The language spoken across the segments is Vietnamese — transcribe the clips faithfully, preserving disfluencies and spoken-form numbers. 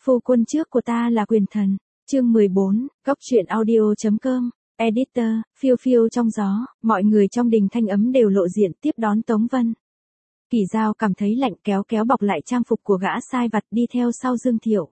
Phu quân trước của ta là quyền thần. Chương mười bốn, Góc truyện audio.com. Editor, phiêu phiêu trong gió, mọi người trong đình Thanh Ấm đều lộ diện tiếp đón Tống Vân. Kỳ Giao cảm thấy lạnh, kéo kéo bọc lại trang phục của gã sai vặt đi theo sau Dương Thiệu.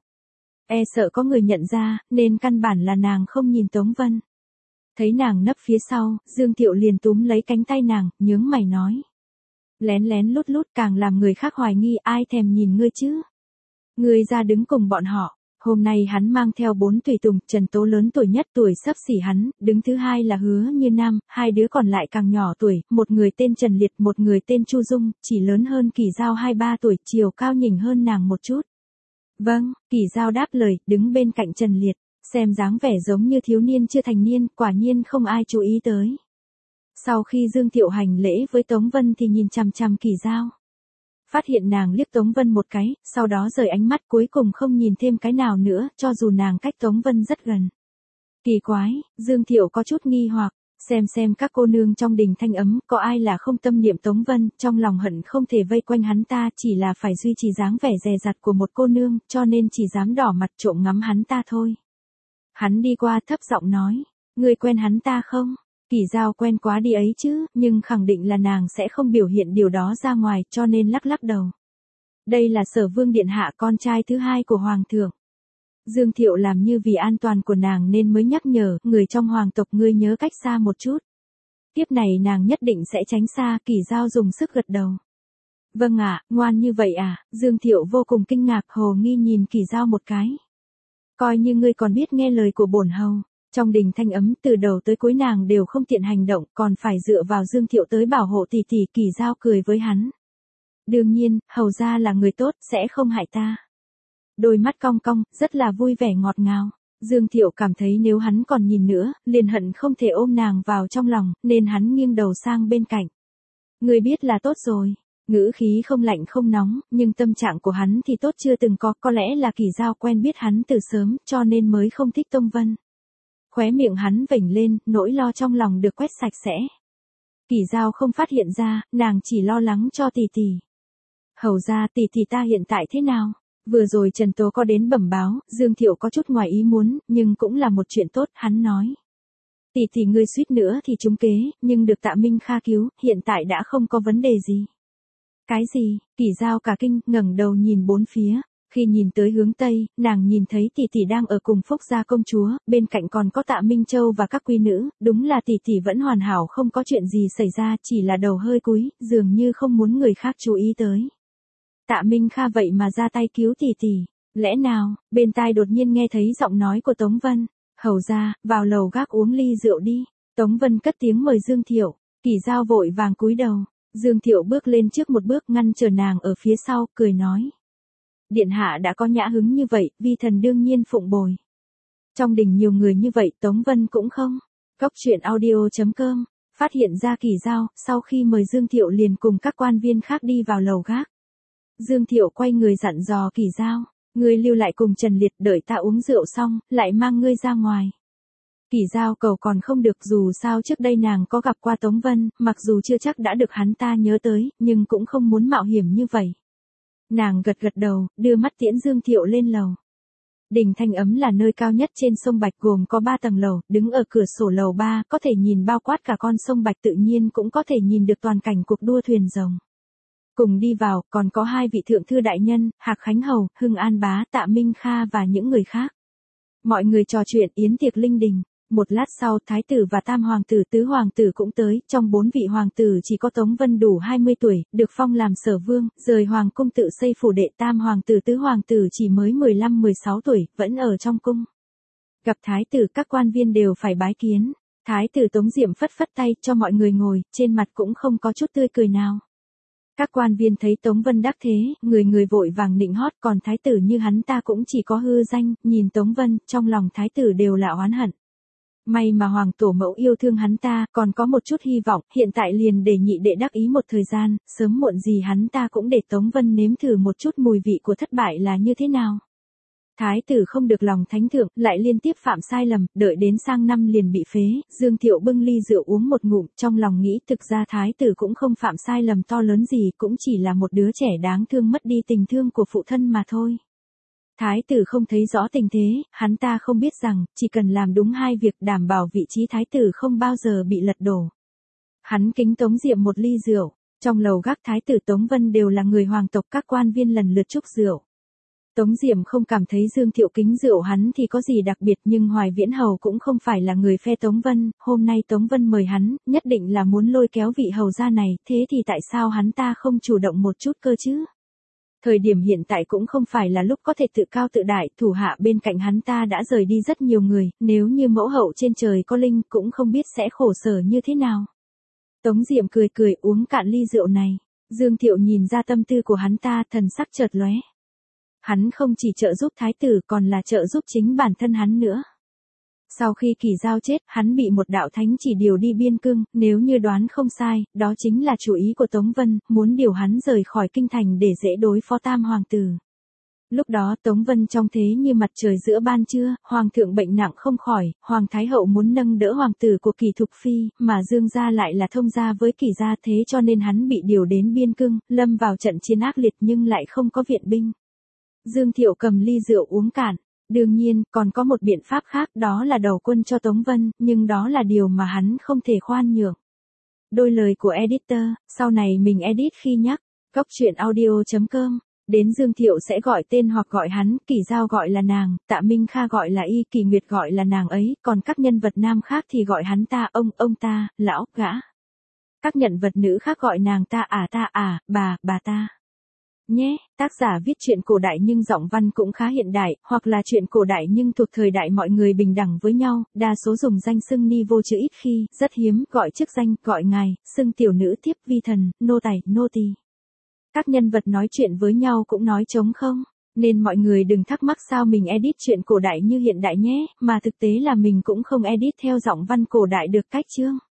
E sợ có người nhận ra, nên căn bản là nàng không nhìn Tống Vân. Thấy nàng nấp phía sau, Dương Thiệu liền túm lấy cánh tay nàng, nhướng mày nói. Lén lén lút lút càng làm người khác hoài nghi, ai thèm nhìn ngươi chứ. Ngươi ra đứng cùng bọn họ. Hôm nay hắn mang theo bốn tùy tùng, Trần Tố lớn tuổi nhất, tuổi xấp xỉ hắn, đứng thứ hai là Hứa Như Nam, hai đứa còn lại càng nhỏ tuổi, một người tên Trần Liệt, một người tên Chu Dung, chỉ lớn hơn Kỳ Giao hai ba tuổi, chiều cao nhỉnh hơn nàng một chút. Vâng, Kỳ Giao đáp lời, đứng bên cạnh Trần Liệt, xem dáng vẻ giống như thiếu niên chưa thành niên, quả nhiên không ai chú ý tới. Sau khi Dương Thiệu hành lễ với Tống Vân thì nhìn chằm chằm Kỳ Giao. Phát hiện nàng liếc Tống Vân một cái, sau đó rời ánh mắt cuối cùng không nhìn thêm cái nào nữa, cho dù nàng cách Tống Vân rất gần. Kỳ quái, Dương Thiệu có chút nghi hoặc, xem xem các cô nương trong đình Thanh Ấm, có ai là không tâm niệm Tống Vân, trong lòng hận không thể vây quanh hắn ta, chỉ là phải duy trì dáng vẻ dè dặt của một cô nương, cho nên chỉ dám đỏ mặt trộm ngắm hắn ta thôi. Hắn đi qua thấp giọng nói, ngươi quen hắn ta không? Kỳ Giao quen quá đi ấy chứ, nhưng khẳng định là nàng sẽ không biểu hiện điều đó ra ngoài, cho nên lắc lắc đầu. Đây là Sở Vương điện hạ, con trai thứ hai của Hoàng thượng. Dương Thiệu làm như vì an toàn của nàng nên mới nhắc nhở, người trong hoàng tộc ngươi nhớ cách xa một chút. Tiếp này nàng nhất định sẽ tránh xa, Kỳ Giao dùng sức gật đầu. Vâng ạ, ngoan như vậy à, Dương Thiệu vô cùng kinh ngạc, hồ nghi nhìn Kỳ Giao một cái. Coi như ngươi còn biết nghe lời của bổn hầu. Trong đình Thanh Ấm từ đầu tới cuối nàng đều không tiện hành động, còn phải dựa vào Dương Thiệu tới bảo hộ tỷ tỷ. Kỳ Giao cười với hắn. Đương nhiên, hầu ra là người tốt, sẽ không hại ta. Đôi mắt cong cong, rất là vui vẻ ngọt ngào. Dương Thiệu cảm thấy nếu hắn còn nhìn nữa, liền hận không thể ôm nàng vào trong lòng, nên hắn nghiêng đầu sang bên cạnh. Người biết là tốt rồi. Ngữ khí không lạnh không nóng, nhưng tâm trạng của hắn thì tốt chưa từng có, có lẽ là Kỳ Giao quen biết hắn từ sớm, cho nên mới không thích Tông Vân. Khóe miệng hắn vểnh lên, nỗi lo trong lòng được quét sạch sẽ. Kỳ Giao không phát hiện ra, nàng chỉ lo lắng cho tỷ tỷ. Hầu ra tỷ tỷ ta hiện tại thế nào? Vừa rồi Trần Tố có đến bẩm báo, Dương Thiệu có chút ngoài ý muốn, nhưng cũng là một chuyện tốt, hắn nói. Tỷ tỷ ngươi suýt nữa thì trúng kế, nhưng được Tạ Minh Kha cứu, hiện tại đã không có vấn đề gì. Cái gì? Kỳ Giao cả kinh, ngẩng đầu nhìn bốn phía. Khi nhìn tới hướng Tây, nàng nhìn thấy tỷ tỷ đang ở cùng Phúc gia công chúa, bên cạnh còn có Tạ Minh Châu và các quý nữ, đúng là tỷ tỷ vẫn hoàn hảo, không có chuyện gì xảy ra, chỉ là đầu hơi cúi, dường như không muốn người khác chú ý tới. Tạ Minh Kha vậy mà ra tay cứu tỷ tỷ, lẽ nào? Bên tai đột nhiên nghe thấy giọng nói của Tống Vân, hầu ra, vào lầu gác uống ly rượu đi. Tống Vân cất tiếng mời Dương Thiệu, Kỳ Giao vội vàng cúi đầu, Dương Thiệu bước lên trước một bước ngăn chờ nàng ở phía sau, cười nói. Điện hạ đã có nhã hứng như vậy, vi thần đương nhiên phụng bồi. Trong đình nhiều người như vậy, Tống Vân cũng không. Góc truyện audio.com, phát hiện ra Kỳ Giao, sau khi mời Dương Thiệu liền cùng các quan viên khác đi vào lầu gác. Dương Thiệu quay người dặn dò Kỳ Giao, ngươi lưu lại cùng Trần Liệt, đợi ta uống rượu xong, lại mang ngươi ra ngoài. Kỳ Giao cầu còn không được, dù sao trước đây nàng có gặp qua Tống Vân, mặc dù chưa chắc đã được hắn ta nhớ tới, nhưng cũng không muốn mạo hiểm như vậy. Nàng gật gật đầu, đưa mắt tiễn Dương Thiệu lên lầu. Đình Thanh Ấm là nơi cao nhất trên sông Bạch, gồm có ba tầng lầu, đứng ở cửa sổ lầu ba, có thể nhìn bao quát cả con sông Bạch, tự nhiên cũng có thể nhìn được toàn cảnh cuộc đua thuyền rồng. Cùng đi vào, còn có hai vị thượng thư đại nhân, Hạc Khánh Hầu, Hưng An Bá, Tạ Minh Kha và những người khác. Mọi người trò chuyện yến tiệc linh đình. Một lát sau, Thái tử và Tam Hoàng tử, Tứ Hoàng tử cũng tới, trong bốn vị Hoàng tử chỉ có Tống Vân đủ hai mươi tuổi, được phong làm Sở Vương, rời Hoàng cung tự xây phủ đệ. Tam Hoàng tử, Tứ Hoàng tử chỉ mới mười lăm mười sáu tuổi, vẫn ở trong cung. Gặp Thái tử, các quan viên đều phải bái kiến. Thái tử Tống Diệm phất phất tay cho mọi người ngồi, trên mặt cũng không có chút tươi cười nào. Các quan viên thấy Tống Vân đắc thế, người người vội vàng nịnh hót, còn Thái tử như hắn ta cũng chỉ có hư danh, nhìn Tống Vân, trong lòng Thái tử đều là oán hận. May mà Hoàng tổ mẫu yêu thương hắn ta, còn có một chút hy vọng, hiện tại liền để nhị đệ đắc ý một thời gian, sớm muộn gì hắn ta cũng để Tống Vân nếm thử một chút mùi vị của thất bại là như thế nào. Thái tử không được lòng thánh thượng, lại liên tiếp phạm sai lầm, đợi đến sang năm liền bị phế. Dương Thiệu bưng ly rượu uống một ngụm, trong lòng nghĩ thực ra Thái tử cũng không phạm sai lầm to lớn gì, cũng chỉ là một đứa trẻ đáng thương mất đi tình thương của phụ thân mà thôi. Thái tử không thấy rõ tình thế, hắn ta không biết rằng, chỉ cần làm đúng hai việc đảm bảo vị trí thái tử không bao giờ bị lật đổ. Hắn kính Tống Diệm một ly rượu, trong lầu gác thái tử Tống Vân đều là người hoàng tộc, các quan viên lần lượt chúc rượu. Tống Diệm không cảm thấy Dương Thiệu kính rượu hắn thì có gì đặc biệt, nhưng Hoài Viễn Hầu cũng không phải là người phe Tống Vân, hôm nay Tống Vân mời hắn, nhất định là muốn lôi kéo vị hầu gia này, thế thì tại sao hắn ta không chủ động một chút cơ chứ? Thời điểm hiện tại cũng không phải là lúc có thể tự cao tự đại, thủ hạ bên cạnh hắn ta đã rời đi rất nhiều người, nếu như mẫu hậu trên trời có linh cũng không biết sẽ khổ sở như thế nào. Tống Diệm cười cười uống cạn ly rượu này, Dương Thiệu nhìn ra tâm tư của hắn ta, thần sắc chợt lóe. Hắn không chỉ trợ giúp thái tử còn là trợ giúp chính bản thân hắn nữa. Sau khi Kỳ Giao chết, hắn bị một đạo thánh chỉ điều đi biên cương, nếu như đoán không sai, đó chính là chủ ý của Tống Vân, muốn điều hắn rời khỏi kinh thành để dễ đối phó tam hoàng tử. Lúc đó Tống Vân trong thế như mặt trời giữa ban trưa, hoàng thượng bệnh nặng không khỏi, hoàng thái hậu muốn nâng đỡ hoàng tử của Kỳ Thục Phi, mà Dương gia lại là thông gia với Kỳ gia, thế cho nên hắn bị điều đến biên cương, lâm vào trận chiến ác liệt nhưng lại không có viện binh. Dương Thiệu cầm ly rượu uống cạn. Đương nhiên, còn có một biện pháp khác, đó là đầu quân cho Tống Vân, nhưng đó là điều mà hắn không thể khoan nhượng. Đôi lời của editor, sau này mình edit khi nhắc, góc truyện audio chấm com. Đến Dương Thiệu sẽ gọi tên hoặc gọi hắn, Kỳ Giao gọi là nàng, Tạ Minh Kha gọi là y, Kỳ Nguyệt gọi là nàng ấy, còn các nhân vật nam khác thì gọi hắn ta, ông, ông ta, lão, gã. Các nhân vật nữ khác gọi nàng ta, à ta, à, bà, bà ta. Nhé, tác giả viết truyện cổ đại nhưng giọng văn cũng khá hiện đại, hoặc là truyện cổ đại nhưng thuộc thời đại mọi người bình đẳng với nhau, đa số dùng danh xưng ni vô chữ ít khi, rất hiếm, gọi chức danh, gọi ngài, xưng tiểu nữ, tiếp vi thần, nô tài, nô tỳ. Các nhân vật nói chuyện với nhau cũng nói trống không, nên mọi người đừng thắc mắc sao mình edit truyện cổ đại như hiện đại nhé, mà thực tế là mình cũng không edit theo giọng văn cổ đại được cách chương.